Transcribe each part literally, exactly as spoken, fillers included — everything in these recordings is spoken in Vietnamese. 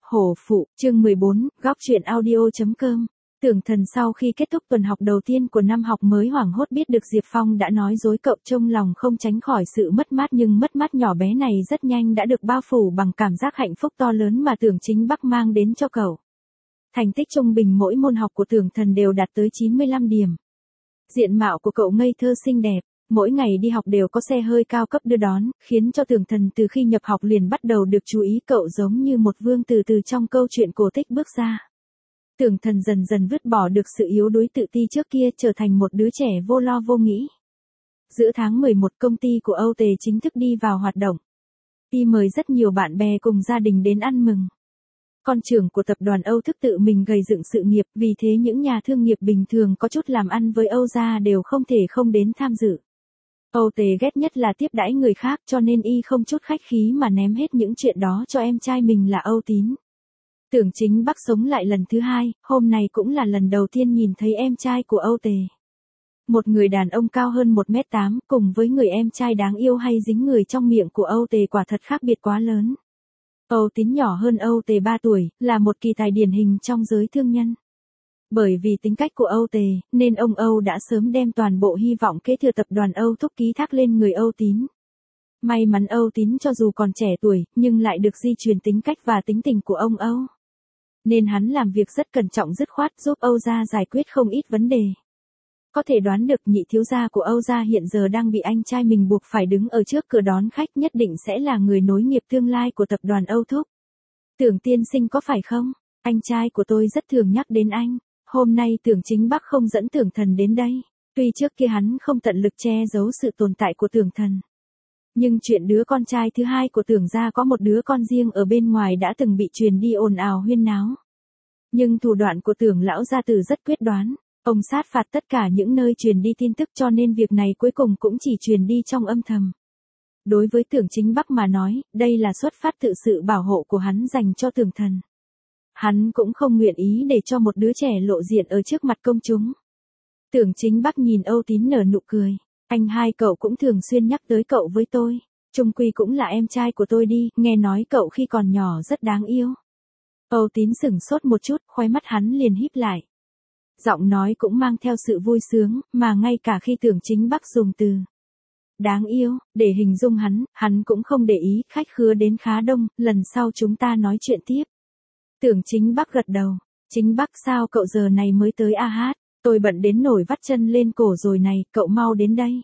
Hổ phụ, chương mười bốn, góc truyện audio.com. Tưởng Thần sau khi kết thúc tuần học đầu tiên của năm học mới hoảng hốt biết được Diệp Phong đã nói dối cậu, trong lòng không tránh khỏi sự mất mát, nhưng mất mát nhỏ bé này rất nhanh đã được bao phủ bằng cảm giác hạnh phúc to lớn mà Tưởng Chính Bắc mang đến cho cậu. Thành tích trung bình mỗi môn học của Tưởng Thần đều đạt tới chín mươi lăm điểm. Diện mạo của cậu ngây thơ xinh đẹp, mỗi ngày đi học đều có xe hơi cao cấp đưa đón, khiến cho Tưởng Thần từ khi nhập học liền bắt đầu được chú ý, cậu giống như một vương tử từ trong câu chuyện cổ tích bước ra. Tưởng Thần dần dần vứt bỏ được sự yếu đuối tự ti trước kia, trở thành một đứa trẻ vô lo vô nghĩ. Giữa tháng mười một, công ty của Âu Tề chính thức đi vào hoạt động. Y mời rất nhiều bạn bè cùng gia đình đến ăn mừng. Con trưởng của tập đoàn Âu Thức tự mình gầy dựng sự nghiệp, vì thế những nhà thương nghiệp bình thường có chút làm ăn với Âu gia đều không thể không đến tham dự. Âu Tề ghét nhất là tiếp đãi người khác, cho nên y không chút khách khí mà ném hết những chuyện đó cho em trai mình là Âu Tín. Tưởng Chính Bắc sống lại lần thứ hai, hôm nay cũng là lần đầu tiên nhìn thấy em trai của Âu Tề. Một người đàn ông cao hơn một mét tám, cùng với người em trai đáng yêu hay dính người trong miệng của Âu Tề quả thật khác biệt quá lớn. Âu Tín nhỏ hơn Âu Tề ba tuổi, là một kỳ tài điển hình trong giới thương nhân. Bởi vì tính cách của Âu Tề, nên ông Âu đã sớm đem toàn bộ hy vọng kế thừa tập đoàn Âu Thúc ký thác lên người Âu Tín. May mắn Âu Tín cho dù còn trẻ tuổi, nhưng lại được di truyền tính cách và tính tình của ông Âu. Nên hắn làm việc rất cẩn trọng dứt khoát, giúp Âu gia giải quyết không ít vấn đề. Có thể đoán được nhị thiếu gia của Âu gia hiện giờ đang bị anh trai mình buộc phải đứng ở trước cửa đón khách, nhất định sẽ là người nối nghiệp tương lai của tập đoàn Âu Thúc. Tưởng tiên sinh có phải không? Anh trai của tôi rất thường nhắc đến anh. Hôm nay Tưởng Chính Bắc không dẫn Tưởng Thần đến đây. Tuy trước kia hắn không tận lực che giấu sự tồn tại của Tưởng Thần. Nhưng chuyện đứa con trai thứ hai của Tưởng gia có một đứa con riêng ở bên ngoài đã từng bị truyền đi ồn ào huyên náo. Nhưng thủ đoạn của Tưởng lão gia tử rất quyết đoán. Ông sát phạt tất cả những nơi truyền đi tin tức, cho nên việc này cuối cùng cũng chỉ truyền đi trong âm thầm. Đối với Tưởng Chính Bắc mà nói, đây là xuất phát từ sự bảo hộ của hắn dành cho Tưởng Thần. Hắn cũng không nguyện ý để cho một đứa trẻ lộ diện ở trước mặt công chúng. Tưởng Chính Bắc nhìn Âu Tín nở nụ cười. Anh hai cậu cũng thường xuyên nhắc tới cậu với tôi. Chung quy cũng là em trai của tôi đi, nghe nói cậu khi còn nhỏ rất đáng yêu. Âu Tín sửng sốt một chút, khóe mắt hắn liền híp lại. Giọng nói cũng mang theo sự vui sướng, mà ngay cả khi Tưởng Chính Bắc dùng từ đáng yêu để hình dung hắn, hắn cũng không để ý. Khách khứa đến khá đông, lần sau chúng ta nói chuyện tiếp. Tưởng Chính Bắc gật đầu. Chính Bắc, sao cậu giờ này mới tới a hát? Tôi bận đến nổi vắt chân lên cổ rồi này, cậu mau đến đây.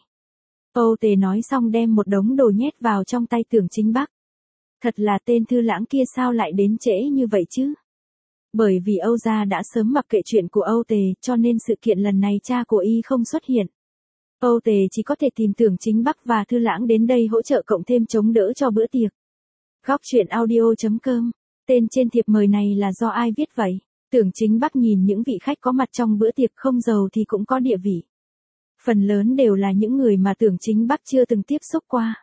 Âu Tề nói xong đem một đống đồ nhét vào trong tay Tưởng Chính Bắc. Thật là tên thư lãng kia, sao lại đến trễ như vậy chứ? Bởi vì Âu gia đã sớm mặc kệ chuyện của Âu Tề, cho nên sự kiện lần này cha của y không xuất hiện. Âu Tề chỉ có thể tìm Tưởng Chính Bắc và thư lãng đến đây hỗ trợ, cộng thêm chống đỡ cho bữa tiệc. Góc truyện audio.com. Tên trên thiệp mời này là do ai viết vậy? Tưởng Chính Bắc nhìn những vị khách có mặt trong bữa tiệc, không giàu thì cũng có địa vị. Phần lớn đều là những người mà Tưởng Chính Bắc chưa từng tiếp xúc qua.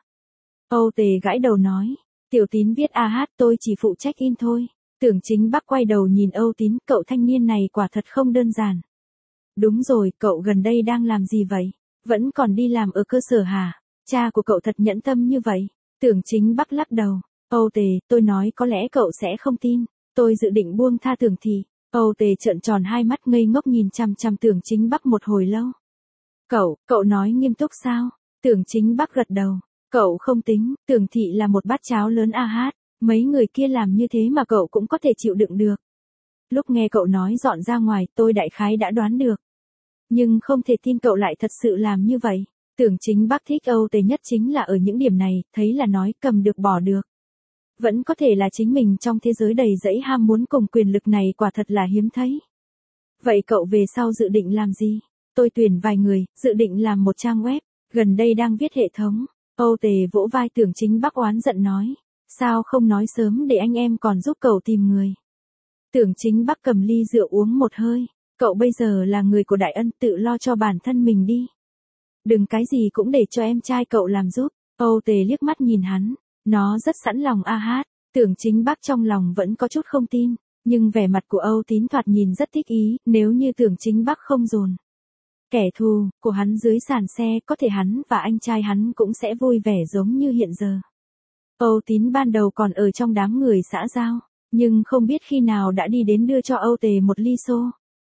Âu Tề gãi đầu nói. Tiểu Tín viết a hát, tôi chỉ phụ trách in thôi. Tưởng Chính Bắc quay đầu nhìn Âu Tín, cậu thanh niên này quả thật không đơn giản. Đúng rồi, cậu gần đây đang làm gì vậy? Vẫn còn đi làm ở cơ sở hả? Cha của cậu thật nhẫn tâm như vậy. Tưởng Chính Bắc lắc đầu. Âu Tề, tôi nói có lẽ cậu sẽ không tin. Tôi dự định buông tha Tưởng Thị. Âu Tề trợn tròn hai mắt ngây ngốc nhìn chằm chằm Tưởng Chính Bắc một hồi lâu. Cậu, cậu nói nghiêm túc sao? Tưởng Chính Bắc gật đầu. Cậu không tính, Tưởng Thị là một bát cháo lớn a hát. Mấy người kia làm như thế mà cậu cũng có thể chịu đựng được. Lúc nghe cậu nói dọn ra ngoài, tôi đại khái đã đoán được. Nhưng không thể tin cậu lại thật sự làm như vậy. Tưởng Chính Bắc thích Âu Tề nhất chính là ở những điểm này, thấy là nói cầm được bỏ được. Vẫn có thể là chính mình trong thế giới đầy dẫy ham muốn cùng quyền lực này, quả thật là hiếm thấy. Vậy cậu về sau dự định làm gì? Tôi tuyển vài người, dự định làm một trang web, gần đây đang viết hệ thống. Âu Tề vỗ vai Tưởng Chính Bắc oán giận nói. Sao không nói sớm để anh em còn giúp cậu tìm người? Tưởng Chính Bắc cầm ly rượu uống một hơi. Cậu bây giờ là người của đại ân, tự lo cho bản thân mình đi. Đừng cái gì cũng để cho em trai cậu làm giúp. Âu Tề liếc mắt nhìn hắn. Nó rất sẵn lòng a hát. Tưởng Chính Bắc trong lòng vẫn có chút không tin. Nhưng vẻ mặt của Âu Tín thoạt nhìn rất thích ý. Nếu như Tưởng Chính Bắc không dồn kẻ thù của hắn dưới sàn xe, có thể hắn và anh trai hắn cũng sẽ vui vẻ giống như hiện giờ. Âu Tín ban đầu còn ở trong đám người xã giao. Nhưng không biết khi nào đã đi đến đưa cho Âu Tề một ly xô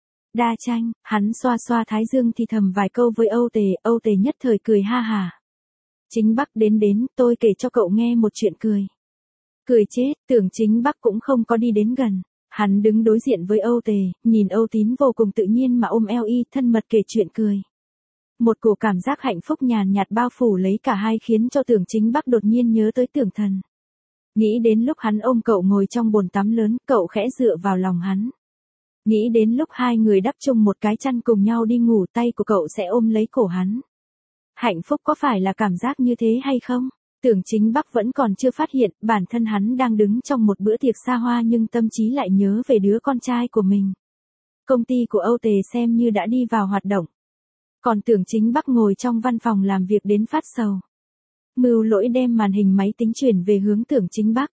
đa chanh, hắn xoa xoa thái dương thì thầm vài câu với Âu Tề, Âu Tề nhất thời cười ha hả. Chính Bắc đến đến, tôi kể cho cậu nghe một chuyện cười. Cười chết, tưởng Chính Bắc cũng không có đi đến gần. Hắn đứng đối diện với Âu Tề, nhìn Âu Tín vô cùng tự nhiên mà ôm eo y thân mật kể chuyện cười. Một cổ cảm giác hạnh phúc nhàn nhạt bao phủ lấy cả hai khiến cho tưởng Chính Bắc đột nhiên nhớ tới tưởng thần. Nghĩ đến lúc hắn ôm cậu ngồi trong bồn tắm lớn, cậu khẽ dựa vào lòng hắn. Nghĩ đến lúc hai người đắp chung một cái chăn cùng nhau đi ngủ, tay của cậu sẽ ôm lấy cổ hắn. Hạnh phúc có phải là cảm giác như thế hay không? Tưởng Chính Bắc vẫn còn chưa phát hiện, bản thân hắn đang đứng trong một bữa tiệc xa hoa nhưng tâm trí lại nhớ về đứa con trai của mình. Công ty của Âu Tề xem như đã đi vào hoạt động. Còn tưởng Chính Bắc ngồi trong văn phòng làm việc đến phát sầu. Mưu Lỗi đem màn hình máy tính chuyển về hướng tưởng Chính Bắc.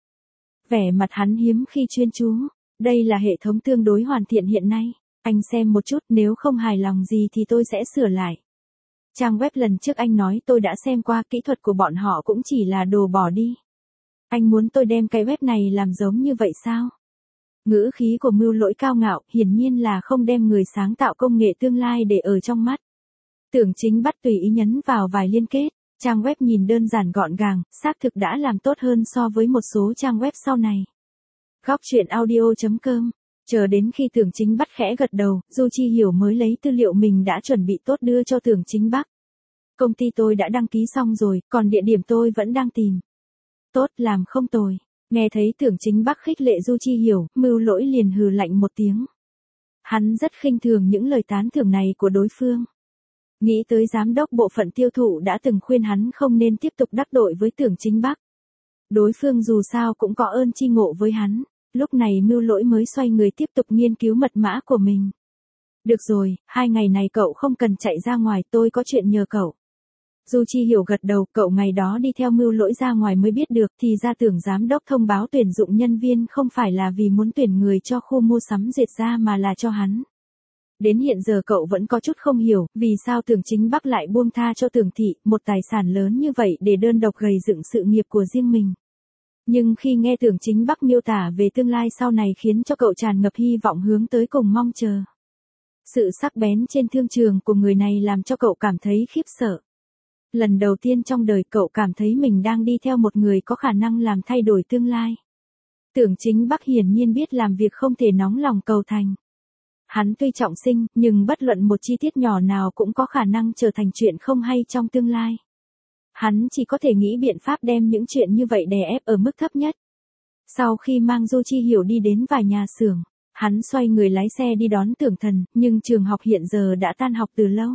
Vẻ mặt hắn hiếm khi chuyên chú. Đây là hệ thống tương đối hoàn thiện hiện nay. Anh xem một chút, nếu không hài lòng gì thì tôi sẽ sửa lại. Trang web lần trước anh nói tôi đã xem qua, kỹ thuật của bọn họ cũng chỉ là đồ bỏ đi. Anh muốn tôi đem cái web này làm giống như vậy sao? Ngữ khí của Mưu Lỗi cao ngạo, hiển nhiên là không đem người sáng tạo công nghệ tương lai để ở trong mắt. Tưởng Chính Bắc tùy ý nhấn vào vài liên kết. Trang web nhìn đơn giản gọn gàng, xác thực đã làm tốt hơn so với một số trang web sau này. Góc truyện audio chấm com. Chờ đến khi tưởng Chính Bắc khẽ gật đầu, Du Chi Hiểu mới lấy tư liệu mình đã chuẩn bị tốt đưa cho tưởng Chính Bắc. Công ty tôi đã đăng ký xong rồi, còn địa điểm tôi vẫn đang tìm. Tốt, làm không tồi. Nghe thấy tưởng Chính Bắc khích lệ Du Chi Hiểu, Mưu Lỗi liền hừ lạnh một tiếng. Hắn rất khinh thường những lời tán thưởng này của đối phương. Nghĩ tới giám đốc bộ phận tiêu thụ đã từng khuyên hắn không nên tiếp tục đắc tội với tưởng Chính Bắc. Đối phương dù sao cũng có ơn chi ngộ với hắn. Lúc này Mưu Lỗi mới xoay người tiếp tục nghiên cứu mật mã của mình. Được rồi, hai ngày này cậu không cần chạy ra ngoài, tôi có chuyện nhờ cậu. Du Chi Hiểu gật đầu, cậu ngày đó đi theo Mưu Lỗi ra ngoài mới biết được, thì ra tưởng giám đốc thông báo tuyển dụng nhân viên không phải là vì muốn tuyển người cho khu mua sắm dệt ra mà là cho hắn. Đến hiện giờ cậu vẫn có chút không hiểu, vì sao tưởng Chính Bắc lại buông tha cho tưởng thị, một tài sản lớn như vậy để đơn độc gầy dựng sự nghiệp của riêng mình. Nhưng khi nghe tưởng Chính Bắc miêu tả về tương lai sau này khiến cho cậu tràn ngập hy vọng hướng tới cùng mong chờ. Sự sắc bén trên thương trường của người này làm cho cậu cảm thấy khiếp sợ. Lần đầu tiên trong đời cậu cảm thấy mình đang đi theo một người có khả năng làm thay đổi tương lai. Tưởng Chính Bắc hiển nhiên biết làm việc không thể nóng lòng cầu thành. Hắn tuy trọng sinh, nhưng bất luận một chi tiết nhỏ nào cũng có khả năng trở thành chuyện không hay trong tương lai. Hắn chỉ có thể nghĩ biện pháp đem những chuyện như vậy đè ép ở mức thấp nhất. Sau khi mang Du Chi Hiểu đi đến vài nhà xưởng, hắn xoay người lái xe đi đón Tưởng Thần, nhưng trường học hiện giờ đã tan học từ lâu.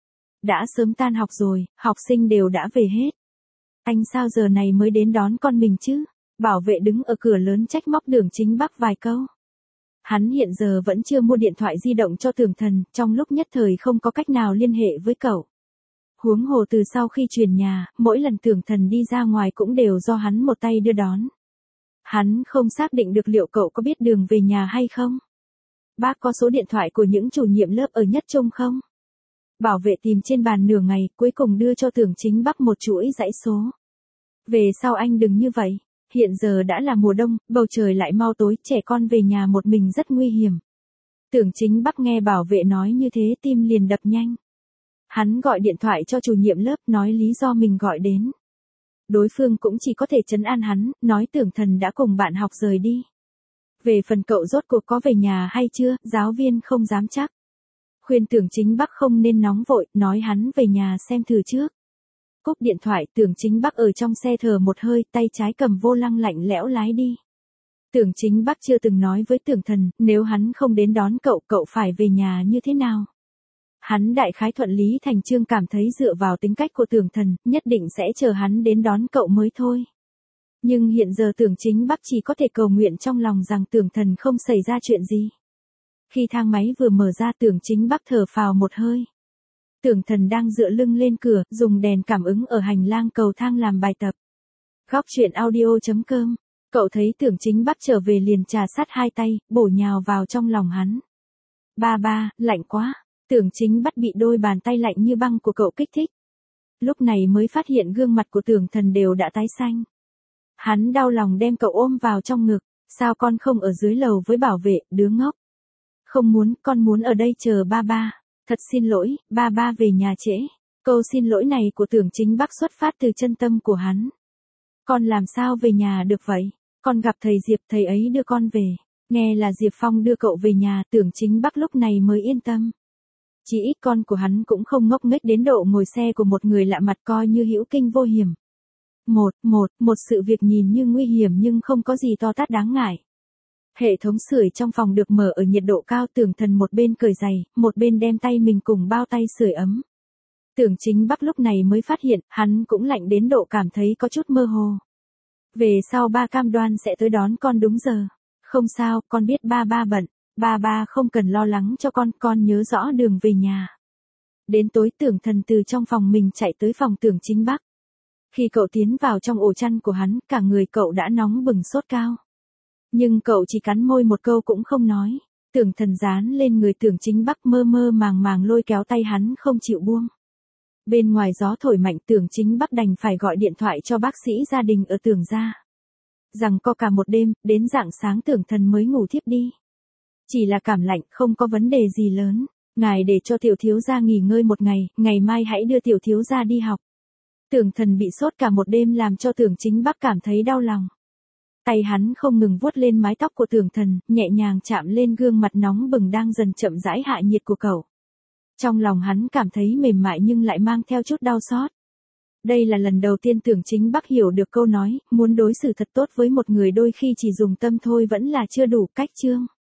Đã sớm tan học rồi, học sinh đều đã về hết. Anh sao giờ này mới đến đón con mình chứ? Bảo vệ đứng ở cửa lớn trách móc tưởng Chính Bắc vài câu. Hắn hiện giờ vẫn chưa mua điện thoại di động cho Tưởng Thần, trong lúc nhất thời không có cách nào liên hệ với cậu. Huống hồ từ sau khi chuyển nhà, mỗi lần Tưởng Thần đi ra ngoài cũng đều do hắn một tay đưa đón. Hắn không xác định được liệu cậu có biết đường về nhà hay không. Bác có số điện thoại của những chủ nhiệm lớp ở Nhất Trung không? Bảo vệ tìm trên bàn nửa ngày, cuối cùng đưa cho Tưởng Chính Bắc một chuỗi dãy số. Về sau anh đừng như vậy, hiện giờ đã là mùa đông, bầu trời lại mau tối, trẻ con về nhà một mình rất nguy hiểm. Tưởng Chính Bắc nghe bảo vệ nói như thế tim liền đập nhanh. Hắn gọi điện thoại cho chủ nhiệm lớp nói lý do mình gọi đến. Đối phương cũng chỉ có thể trấn an hắn, nói Tưởng Thần đã cùng bạn học rời đi. Về phần cậu rốt cuộc có về nhà hay chưa, giáo viên không dám chắc. Khuyên Tưởng Chính Bắc không nên nóng vội, nói hắn về nhà xem thử trước. Cúp điện thoại, Tưởng Chính Bắc ở trong xe thở một hơi, tay trái cầm vô lăng lạnh lẽo lái đi. Tưởng Chính Bắc chưa từng nói với Tưởng Thần, nếu hắn không đến đón cậu, cậu phải về nhà như thế nào. Hắn đại khái thuận lý thành chương cảm thấy dựa vào tính cách của Tưởng Thần, nhất định sẽ chờ hắn đến đón cậu mới thôi. Nhưng hiện giờ Tưởng Chính Bắc chỉ có thể cầu nguyện trong lòng rằng Tưởng Thần không xảy ra chuyện gì. Khi thang máy vừa mở ra, Tưởng Chính Bắc thở phào một hơi. Tưởng Thần đang dựa lưng lên cửa, dùng đèn cảm ứng ở hành lang cầu thang làm bài tập. Góc truyện audio chấm com. Cậu thấy Tưởng Chính Bắc trở về liền trà sát hai tay, bổ nhào vào trong lòng hắn. Ba ba, lạnh quá. Tưởng Chính Bắc bị đôi bàn tay lạnh như băng của cậu kích thích. Lúc này mới phát hiện gương mặt của Tưởng Thần đều đã tái xanh. Hắn đau lòng đem cậu ôm vào trong ngực. Sao con không ở dưới lầu với bảo vệ, đứa ngốc? Không muốn, con muốn ở đây chờ ba ba. Thật xin lỗi, ba ba về nhà trễ. Câu xin lỗi này của Tưởng Chính Bắc xuất phát từ chân tâm của hắn. Con làm sao về nhà được vậy? Con gặp thầy Diệp, thầy ấy đưa con về. Nghe là Diệp Phong đưa cậu về nhà, Tưởng Chính Bắc lúc này mới yên tâm. Chỉ ít con của hắn cũng không ngốc nghếch đến độ ngồi xe của một người lạ mặt coi như hữu kinh vô hiểm. Một, một, một sự việc nhìn như nguy hiểm nhưng không có gì to tát đáng ngại. Hệ thống sưởi trong phòng được mở ở nhiệt độ cao, Tưởng Thần một bên cởi giày, một bên đem tay mình cùng bao tay sưởi ấm. Tưởng Chính Bắc lúc này mới phát hiện, hắn cũng lạnh đến độ cảm thấy có chút mơ hồ. Về sau ba cam đoan sẽ tới đón con đúng giờ. Không sao, con biết ba ba bận, ba ba không cần lo lắng cho con, con nhớ rõ đường về nhà. Đến tối Tưởng Thần từ trong phòng mình chạy tới phòng Tưởng Chính Bắc. Khi cậu tiến vào trong ổ chăn của hắn, cả người cậu đã nóng bừng sốt cao. Nhưng cậu chỉ cắn môi một câu cũng không nói. Tưởng Thần dán lên người Tưởng Chính Bắc mơ mơ màng màng lôi kéo tay hắn không chịu buông. Bên ngoài gió thổi mạnh, Tưởng Chính Bắc đành phải gọi điện thoại cho bác sĩ gia đình ở Tưởng gia. Rằng co cả một đêm, đến rạng sáng Tưởng Thần mới ngủ thiếp đi. Chỉ là cảm lạnh, không có vấn đề gì lớn. Ngài để cho tiểu thiếu gia nghỉ ngơi một ngày, ngày mai hãy đưa tiểu thiếu gia đi học. Tưởng Thần bị sốt cả một đêm làm cho Tưởng Chính Bắc cảm thấy đau lòng. Tay hắn không ngừng vuốt lên mái tóc của Tưởng Thần, nhẹ nhàng chạm lên gương mặt nóng bừng đang dần chậm rãi hạ nhiệt của cậu. Trong lòng hắn cảm thấy mềm mại nhưng lại mang theo chút đau xót. Đây là lần đầu tiên Tưởng Chính Bắc hiểu được câu nói, muốn đối xử thật tốt với một người đôi khi chỉ dùng tâm thôi vẫn là chưa đủ cách chương.